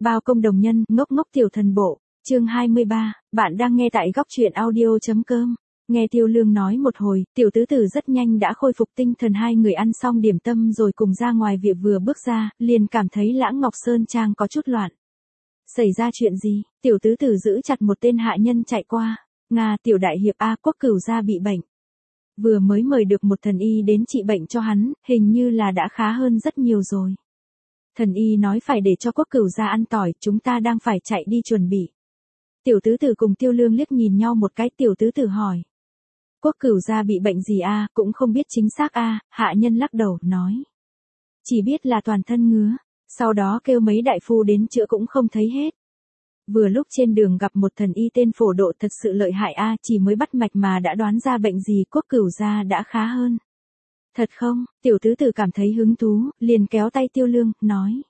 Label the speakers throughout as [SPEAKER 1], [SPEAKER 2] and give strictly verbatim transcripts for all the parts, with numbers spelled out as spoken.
[SPEAKER 1] Bao công đồng nhân, ngốc ngốc tiểu thần bộ, chương hai mươi ba, bạn đang nghe tại góc truyện audio.com. Nghe Tiêu Lương nói một hồi, tiểu tứ tử rất nhanh đã khôi phục tinh thần. Hai người ăn xong điểm tâm rồi cùng ra ngoài việc vừa bước ra, liền cảm thấy Lãng Ngọc Sơn Trang có chút loạn. Xảy ra chuyện gì? Tiểu tứ tử giữ chặt một tên hạ nhân chạy qua. Nga, tiểu đại hiệp A, Quốc Cửu gia bị bệnh. Vừa mới mời được một thần y đến trị bệnh cho hắn, hình như là đã khá hơn rất nhiều rồi. Thần y nói phải để cho Quốc Cửu gia ăn tỏi, chúng ta đang phải chạy đi chuẩn bị. Tiểu tứ tử cùng Tiêu Lương liếc nhìn nhau một cái, tiểu tứ tử hỏi. Quốc Cửu gia bị bệnh gì a? Cũng không biết chính xác a. Hạ nhân lắc đầu, nói. Chỉ biết là toàn thân ngứa, sau đó kêu mấy đại phu đến chữa cũng không thấy hết. Vừa lúc trên đường gặp một thần y tên Phổ Độ, thật sự lợi hại a, chỉ mới bắt mạch mà đã đoán ra bệnh gì. Quốc Cửu gia đã khá hơn. Thật không? Tiểu tứ tử cảm thấy hứng thú, liền kéo tay Tiêu Lương, nói.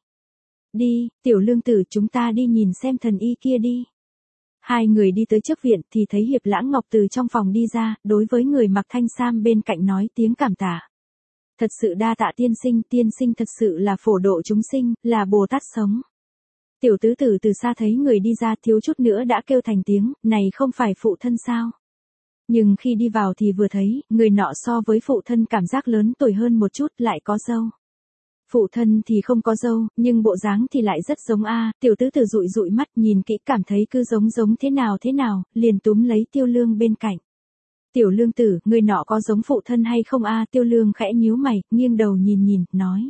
[SPEAKER 1] Đi, tiểu lương tử, chúng ta đi nhìn xem thần y kia đi. Hai người đi tới trước viện thì thấy Hiệp Lãng Ngọc từ trong phòng đi ra, đối với người mặc thanh sam bên cạnh nói tiếng cảm tạ. Thật sự đa tạ tiên sinh, tiên sinh thật sự là phổ độ chúng sinh, là Bồ Tát sống. Tiểu tứ tử từ xa thấy người đi ra thiếu chút nữa đã kêu thành tiếng, này không phải phụ thân sao? Nhưng khi đi vào thì vừa thấy, người nọ so với phụ thân cảm giác lớn tuổi hơn một chút, lại có râu. Phụ thân thì không có râu, nhưng bộ dáng thì lại rất giống a. Tiểu tứ tử dụi dụi mắt nhìn kỹ cảm thấy cứ giống giống thế nào thế nào, liền túm lấy Tiêu Lương bên cạnh. Tiểu lương tử, người nọ có giống phụ thân hay không a? Tiêu Lương khẽ nhíu mày, nghiêng đầu nhìn nhìn, nói.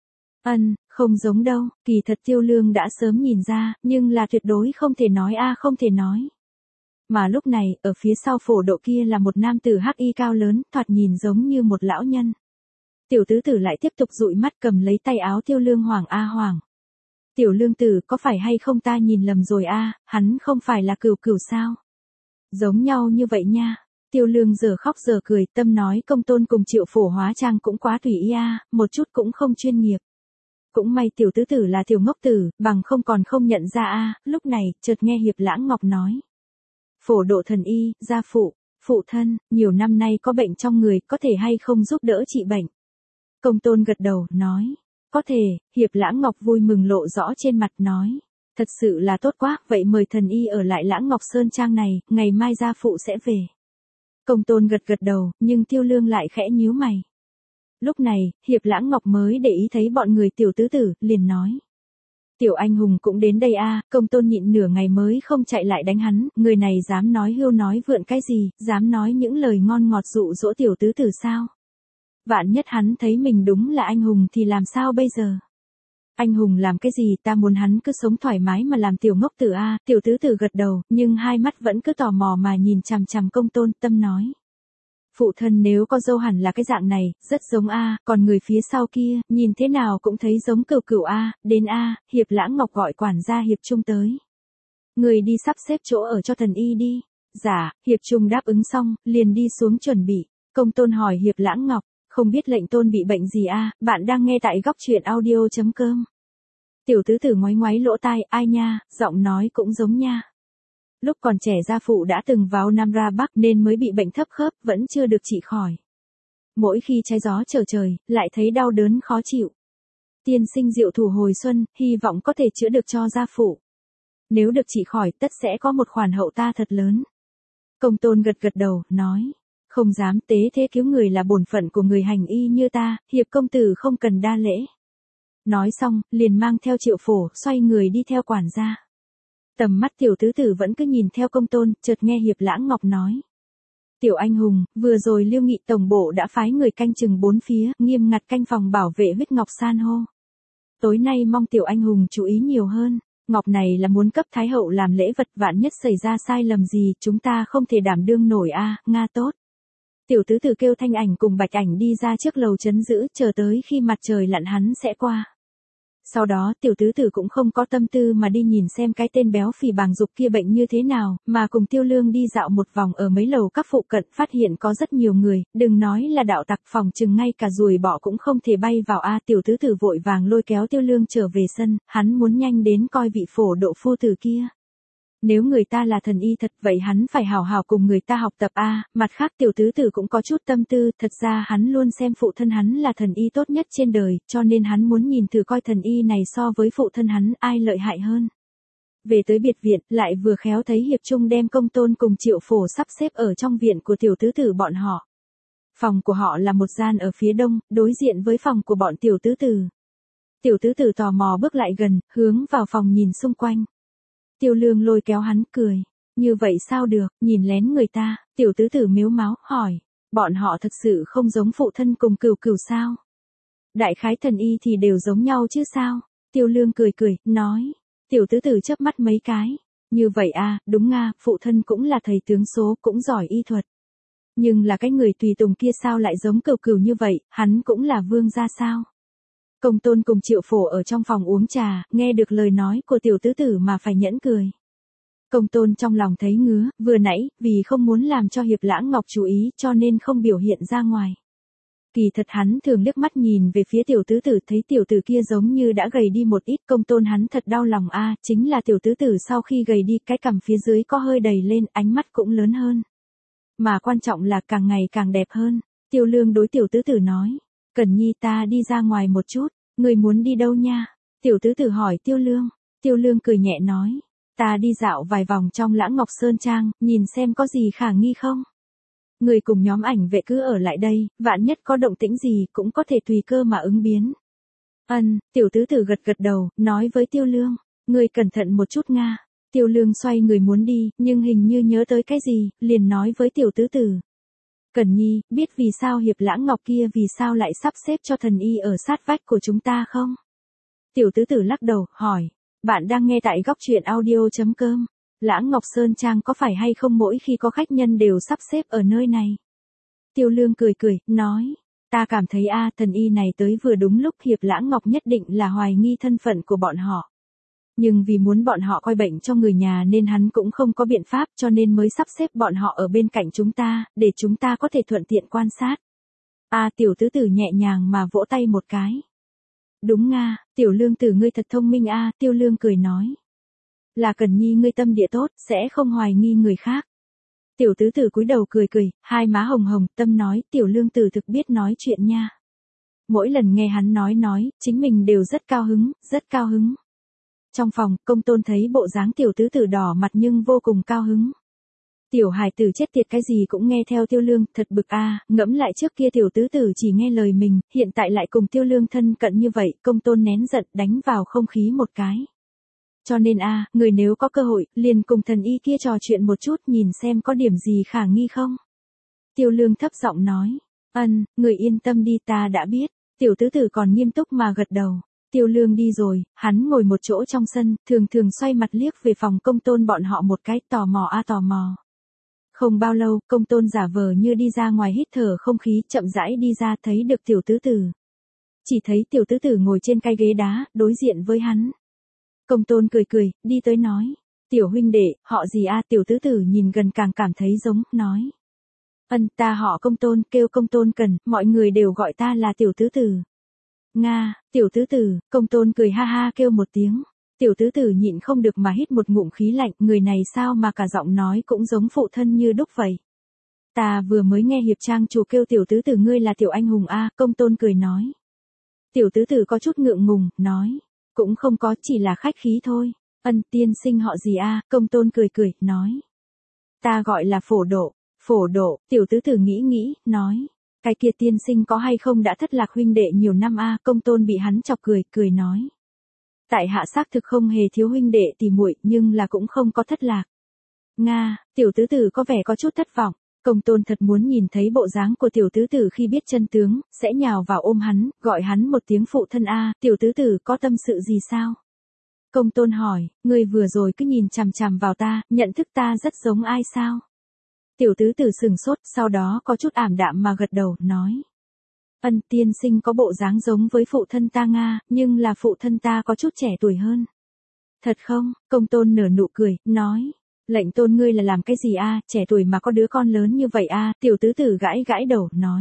[SPEAKER 1] Ân, không giống đâu, kỳ thật Tiêu Lương đã sớm nhìn ra, nhưng là tuyệt đối không thể nói a, không thể nói. Mà lúc này, ở phía sau Phổ Độ kia là một nam tử hắc y cao lớn, thoạt nhìn giống như một lão nhân. Tiểu tứ tử lại tiếp tục dụi mắt cầm lấy tay áo Tiêu Lương, Hoàng a Hoàng. Tiểu lương tử, có phải hay không ta nhìn lầm rồi a, hắn không phải là Cửu Cửu sao? Giống nhau như vậy nha. Tiêu Lương giờ khóc giờ cười, tâm nói Công Tôn cùng Triệu Phổ hóa trang cũng quá tùy ý a, một chút cũng không chuyên nghiệp. Cũng may tiểu tứ tử là tiểu ngốc tử, bằng không còn không nhận ra a. Lúc này, chợt nghe Hiệp Lãng Ngọc nói. Phổ Độ thần y, gia phụ, phụ thân, nhiều năm nay có bệnh trong người, có thể hay không giúp đỡ trị bệnh? Công Tôn gật đầu, nói. Có thể. Hiệp Lãng Ngọc vui mừng lộ rõ trên mặt, nói. Thật sự là tốt quá, vậy mời thần y ở lại Lãng Ngọc Sơn Trang này, ngày mai gia phụ sẽ về. Công Tôn gật gật đầu, nhưng Tiêu Lương lại khẽ nhíu mày. Lúc này, Hiệp Lãng Ngọc mới để ý thấy bọn người tiểu tứ tử, liền nói. Tiểu anh hùng cũng đến đây a. Công Tôn nhịn nửa ngày mới không chạy lại đánh hắn, người này dám nói hưu nói vượn cái gì, dám nói những lời ngon ngọt dụ dỗ tiểu tứ tử sao? Vạn nhất hắn thấy mình đúng là anh hùng thì làm sao bây giờ? Anh hùng làm cái gì, ta muốn hắn cứ sống thoải mái mà làm tiểu ngốc tử a. Tiểu tứ tử gật đầu, nhưng hai mắt vẫn cứ tò mò mà nhìn chằm chằm Công Tôn, tâm nói. Phụ thân nếu có dâu hẳn là cái dạng này, rất giống a, còn người phía sau kia, nhìn thế nào cũng thấy giống Cửu Cửu a. Đến a, Hiệp Lãng Ngọc gọi quản gia Hiệp Trung tới. Người đi sắp xếp chỗ ở cho thần y đi. Dạ, Hiệp Trung đáp ứng xong, liền đi xuống chuẩn bị. Công Tôn hỏi Hiệp Lãng Ngọc, không biết lệnh tôn bị bệnh gì a? Bạn đang nghe tại góc truyện audio.com. Tiểu tứ tử ngoáy ngoáy lỗ tai, ai nha, giọng nói cũng giống nha. Lúc còn trẻ gia phụ đã từng vào Nam ra Bắc nên mới bị bệnh thấp khớp, vẫn chưa được trị khỏi. Mỗi khi trái gió trở trời, lại thấy đau đớn khó chịu. Tiên sinh diệu thủ hồi xuân, hy vọng có thể chữa được cho gia phụ. Nếu được trị khỏi, tất sẽ có một khoản hậu ta thật lớn. Công Tôn gật gật đầu, nói. Không dám, tế thế cứu người là bổn phận của người hành y như ta, Hiệp công tử không cần đa lễ. Nói xong, liền mang theo Triệu Phổ, xoay người đi theo quản gia. Tầm mắt tiểu tứ tử vẫn cứ nhìn theo Công Tôn, chợt nghe Hiệp Lãng Ngọc nói. Tiểu anh hùng, vừa rồi Liêu Nghị tổng bộ đã phái người canh chừng bốn phía, nghiêm ngặt canh phòng bảo vệ huyết ngọc san hô. Tối nay mong tiểu anh hùng chú ý nhiều hơn, ngọc này là muốn cấp Thái hậu làm lễ vật, vạn nhất xảy ra sai lầm gì, chúng ta không thể đảm đương nổi a. Nga tốt. Tiểu tứ tử kêu Thanh Ảnh cùng Bạch Ảnh đi ra trước lầu trấn giữ, chờ tới khi mặt trời lặn hắn sẽ qua. Sau đó tiểu tứ tử cũng không có tâm tư mà đi nhìn xem cái tên béo phì bàng dục kia bệnh như thế nào, mà cùng Tiêu Lương đi dạo một vòng ở mấy lầu các phụ cận, phát hiện có rất nhiều người, đừng nói là đạo tặc, phòng chừng ngay cả ruồi bọ cũng không thể bay vào a. Tiểu tứ tử vội vàng lôi kéo Tiêu Lương trở về sân, hắn muốn nhanh đến coi vị Phổ Độ phu tử kia. Nếu người ta là thần y thật vậy hắn phải hào hào cùng người ta học tập a. Mặt khác tiểu tứ tử cũng có chút tâm tư, thật ra hắn luôn xem phụ thân hắn là thần y tốt nhất trên đời, cho nên hắn muốn nhìn thử coi thần y này so với phụ thân hắn ai lợi hại hơn. Về tới biệt viện, lại vừa khéo thấy Hiệp Trung đem Công Tôn cùng Triệu Phổ sắp xếp ở trong viện của tiểu tứ tử bọn họ. Phòng của họ là một gian ở phía đông, đối diện với phòng của bọn tiểu tứ tử. Tiểu tứ tử tò mò bước lại gần, hướng vào phòng nhìn xung quanh. Tiêu Lương lôi kéo hắn, cười. Như vậy sao được, nhìn lén người ta, tiểu tứ tử mếu máo, hỏi. Bọn họ thật sự không giống phụ thân cùng Cửu Cửu sao? Đại khái thần y thì đều giống nhau chứ sao? Tiêu Lương cười cười, nói. Tiểu tứ tử chớp mắt mấy cái. Như vậy à, đúng nga, phụ thân cũng là thầy tướng số, cũng giỏi y thuật. Nhưng là cái người tùy tùng kia sao lại giống Cửu Cửu như vậy, hắn cũng là vương gia sao? Công Tôn cùng Triệu Phổ ở trong phòng uống trà, nghe được lời nói của tiểu tứ tử mà phải nhẫn cười. Công Tôn trong lòng thấy ngứa, vừa nãy, vì không muốn làm cho Hiệp Lãng Ngọc chú ý cho nên không biểu hiện ra ngoài. Kỳ thật hắn thường liếc mắt nhìn về phía tiểu tứ tử, thấy tiểu tử kia giống như đã gầy đi một ít. Công Tôn hắn thật đau lòng a, à, chính là tiểu tứ tử sau khi gầy đi, cái cằm phía dưới có hơi đầy lên, ánh mắt cũng lớn hơn. Mà quan trọng là càng ngày càng đẹp hơn. Tiêu Lương đối tiểu tứ tử nói. Cẩn Nhi, ta đi ra ngoài một chút. Người muốn đi đâu nha? Tiểu tứ tử hỏi Tiêu Lương. Tiêu Lương cười nhẹ nói. Ta đi dạo vài vòng trong Lãng Ngọc Sơn Trang, nhìn xem có gì khả nghi không? Người cùng nhóm ảnh vệ cứ ở lại đây, vạn nhất có động tĩnh gì cũng có thể tùy cơ mà ứng biến. Ân, tiểu tứ tử gật gật đầu, nói với Tiêu Lương. Người cẩn thận một chút nga. Tiêu Lương xoay người muốn đi, nhưng hình như nhớ tới cái gì, liền nói với tiểu tứ tử. Cẩn Nhi, biết vì sao Hiệp Lãng Ngọc kia vì sao lại sắp xếp cho thần y ở sát vách của chúng ta không? Tiểu tứ tử lắc đầu, hỏi. Bạn đang nghe tại góc truyện audio.com. Lãng Ngọc Sơn Trang có phải hay không mỗi khi có khách nhân đều sắp xếp ở nơi này? Tiêu Lương cười cười, nói. Ta cảm thấy a thần y này tới vừa đúng lúc, Hiệp Lãng Ngọc nhất định là hoài nghi thân phận của bọn họ. Nhưng vì muốn bọn họ coi bệnh cho người nhà nên hắn cũng không có biện pháp, cho nên mới sắp xếp bọn họ ở bên cạnh chúng ta, để chúng ta có thể thuận tiện quan sát. A tiểu tứ tử nhẹ nhàng mà vỗ tay một cái. Đúng nga, tiểu Lương tử ngươi thật thông minh a, Tiêu Lương cười nói. Là Cẩn Nhi ngươi tâm địa tốt, sẽ không hoài nghi người khác. Tiểu tứ tử cúi đầu cười cười, hai má hồng hồng, tâm nói, tiểu Lương tử thực biết nói chuyện nha. Mỗi lần nghe hắn nói nói, chính mình đều rất cao hứng, rất cao hứng. Trong phòng, Công Tôn thấy bộ dáng tiểu tứ tử đỏ mặt nhưng vô cùng cao hứng. Tiểu hài tử chết tiệt cái gì cũng nghe theo Tiêu Lương, thật bực a, à, ngẫm lại trước kia tiểu tứ tử chỉ nghe lời mình, hiện tại lại cùng Tiêu Lương thân cận như vậy, Công Tôn nén giận đánh vào không khí một cái. Cho nên a, à, người nếu có cơ hội, liền cùng thần y kia trò chuyện một chút nhìn xem có điểm gì khả nghi không. Tiêu Lương thấp giọng nói, ân, người yên tâm đi, ta đã biết. Tiểu tứ tử còn nghiêm túc mà gật đầu. Tiêu Lương đi rồi, hắn ngồi một chỗ trong sân, thường thường xoay mặt liếc về phòng Công Tôn bọn họ một cái, tò mò a tò mò. Không bao lâu, Công Tôn giả vờ như đi ra ngoài hít thở không khí, chậm rãi đi ra, thấy được tiểu tứ tử. Chỉ thấy tiểu tứ tử ngồi trên cái ghế đá, đối diện với hắn. Công Tôn cười cười, đi tới nói. Tiểu huynh đệ, họ gì a? Tiểu tứ tử nhìn gần càng cảm thấy giống, nói. Ân, ta họ Công Tôn, kêu Công Tôn Cần, mọi người đều gọi ta là tiểu tứ tử. Nga, tiểu tứ tử, Công Tôn cười ha ha kêu một tiếng. Tiểu tứ tử nhịn không được mà hít một ngụm khí lạnh, người này sao mà cả giọng nói cũng giống phụ thân như đúc vậy. Ta vừa mới nghe Hiệp Trang chủ kêu tiểu tứ tử ngươi là tiểu anh hùng a, Công Tôn cười nói. Tiểu tứ tử có chút ngượng ngùng, nói. Cũng không có, chỉ là khách khí thôi. Ân, tiên sinh họ gì a? Công Tôn cười cười, nói. Ta gọi là Phổ Độ. Phổ Độ, tiểu tứ tử nghĩ nghĩ, nói. Cái kia tiên sinh có hay không đã thất lạc huynh đệ nhiều năm a? Công Tôn bị hắn chọc cười, cười nói. Tại hạ xác thực không hề thiếu huynh đệ tỉ muội, nhưng là cũng không có thất lạc. Nga, tiểu tứ tử có vẻ có chút thất vọng. Công Tôn thật muốn nhìn thấy bộ dáng của tiểu tứ tử khi biết chân tướng, sẽ nhào vào ôm hắn, gọi hắn một tiếng phụ thân a. Tiểu tứ tử có tâm sự gì sao? Công Tôn hỏi, ngươi vừa rồi cứ nhìn chằm chằm vào ta, nhận thức ta rất giống ai sao? Tiểu tứ tử sừng sốt, sau đó có chút ảm đạm mà gật đầu, nói. Ân, tiên sinh có bộ dáng giống với phụ thân ta Nga, nhưng là phụ thân ta có chút trẻ tuổi hơn. Thật không? Công Tôn nở nụ cười, nói. Lệnh tôn ngươi là làm cái gì a, trẻ tuổi mà có đứa con lớn như vậy a? Tiểu tứ tử gãi gãi đầu, nói.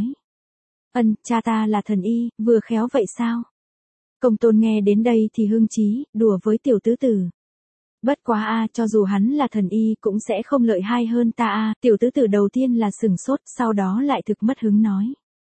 [SPEAKER 1] Ân, cha ta là thần y, vừa khéo vậy sao? Công Tôn nghe đến đây thì hưng chí, đùa với tiểu tứ tử. Bất quá a, cho dù hắn là thần y cũng sẽ không lợi hại hơn ta a. Tiểu tứ tử đầu tiên là sừng sốt, sau đó lại thực mất hứng nói.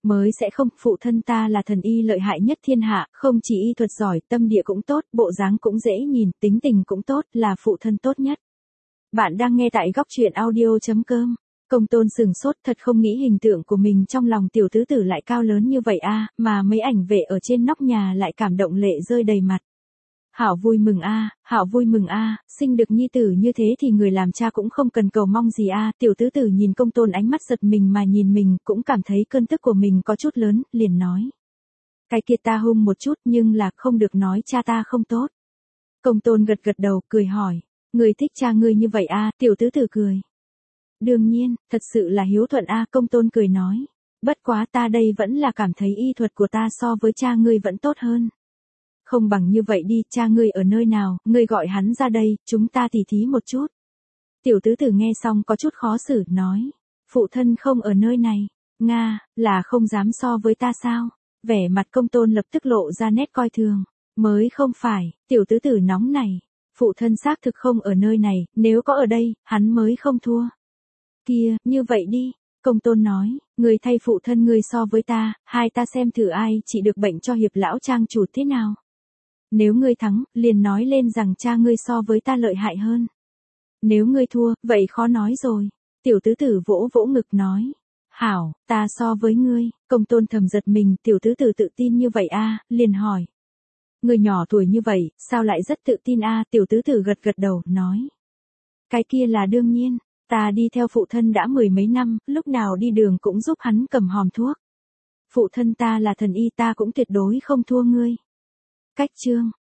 [SPEAKER 1] Mới sẽ không, phụ thân ta là thần y lợi hại nhất thiên hạ, không chỉ y thuật giỏi, tâm địa cũng tốt, bộ dáng cũng dễ nhìn, tính tình cũng tốt, là phụ thân tốt nhất. Bạn đang nghe tại góc truyện audio.com. Công Tôn sừng sốt, thật không nghĩ hình tượng của mình trong lòng tiểu tứ tử lại cao lớn như vậy a, mà mấy ảnh vệ ở trên nóc nhà lại cảm động lệ rơi đầy mặt. Hảo vui mừng a, hảo vui mừng a, sinh được nhi tử như thế thì người làm cha cũng không cần cầu mong gì a. Tiểu tứ tử nhìn Công Tôn ánh mắt giật mình mà nhìn mình, cũng cảm thấy cơn tức của mình có chút lớn, liền nói: "Cái kia ta hung một chút, nhưng là không được nói cha ta không tốt." Công Tôn gật gật đầu, cười hỏi: "Người thích cha ngươi như vậy a?" Tiểu tứ tử cười: "Đương nhiên, thật sự là hiếu thuận a." Công Tôn cười nói: "Bất quá ta đây vẫn là cảm thấy y thuật của ta so với cha ngươi vẫn tốt hơn." "Không bằng như vậy đi, cha ngươi ở nơi nào, ngươi gọi hắn ra đây, chúng ta tỉ thí một chút." Tiểu tứ tử nghe xong có chút khó xử, nói: "Phụ thân không ở nơi này." "Nga, là không dám so với ta sao?" Vẻ mặt Công Tôn lập tức lộ ra nét coi thường. "Mới không phải." Tiểu tứ tử nóng nảy: "Phụ thân xác thực không ở nơi này, nếu có ở đây, hắn mới không thua." "Kia, như vậy đi." Công Tôn nói: "Ngươi thay phụ thân ngươi so với ta, hai ta xem thử ai trị được bệnh cho Hiệp lão trang chủ thế nào. Nếu ngươi thắng, liền nói lên rằng cha ngươi so với ta lợi hại hơn. Nếu ngươi thua, vậy khó nói rồi." Tiểu tứ tử vỗ vỗ ngực nói: "Hảo, ta so với ngươi." Công Tôn thầm giật mình, tiểu tứ tử tự tin như vậy a, liền hỏi: "Ngươi nhỏ tuổi như vậy, sao lại rất tự tin a?" Tiểu tứ tử gật gật đầu, nói: "Cái kia là đương nhiên, ta đi theo phụ thân đã mười mấy năm, lúc nào đi đường cũng giúp hắn cầm hòm thuốc. Phụ thân ta là thần y, ta cũng tuyệt đối không thua ngươi." Cách chương